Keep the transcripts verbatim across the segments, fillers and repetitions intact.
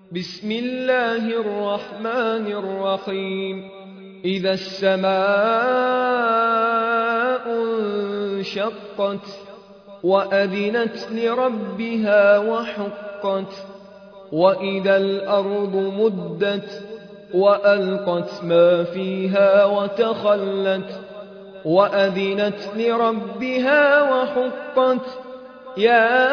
بسم الله الرحمن الرحيم إذا السماء انشقت وأذنت لربها وحقت وإذا الأرض مدت وألقت ما فيها وتخلت وأذنت لربها وحقت يا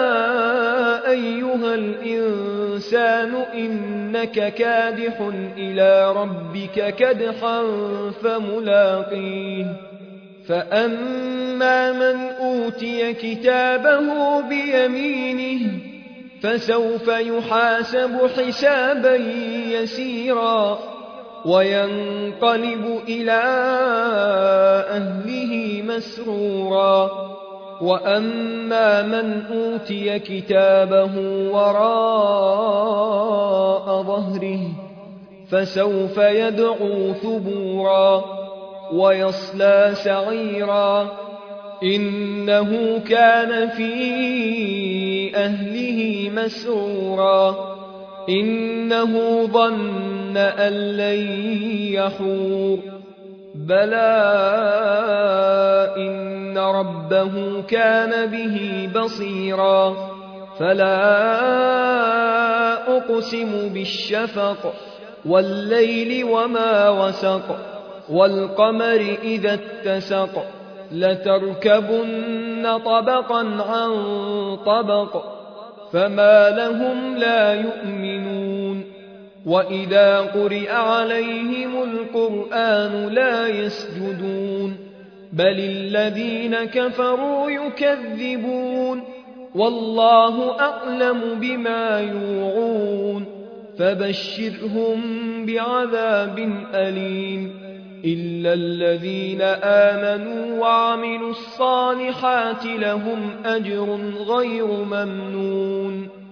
أيها الإنسان إنك كادح إلى ربك كدحا فملاقيه فأما من أوتي كتابه بيمينه فسوف يحاسب حسابا يسيرا وينقلب إلى أهله مسرورا وأما من أوتي كتابه وراء ظهره فسوف يدعو ثبورا ويصلى سعيرا إنه كان في أهله مسرورا إنه ظن أن لن يحور بلى إن ربه كان به بصيرا فلا أقسم بالشفق والليل وما وسق والقمر إذا اتسق لتركبن طبقا عن طبق فما لهم لا يؤمنون وإذا قرئ عليهم القرآن لا يسجدون بل الذين كفروا يكذبون والله أعلم بما يوعون فبشرهم بعذاب أليم إلا الذين آمنوا وعملوا الصالحات لهم أجر غير ممنون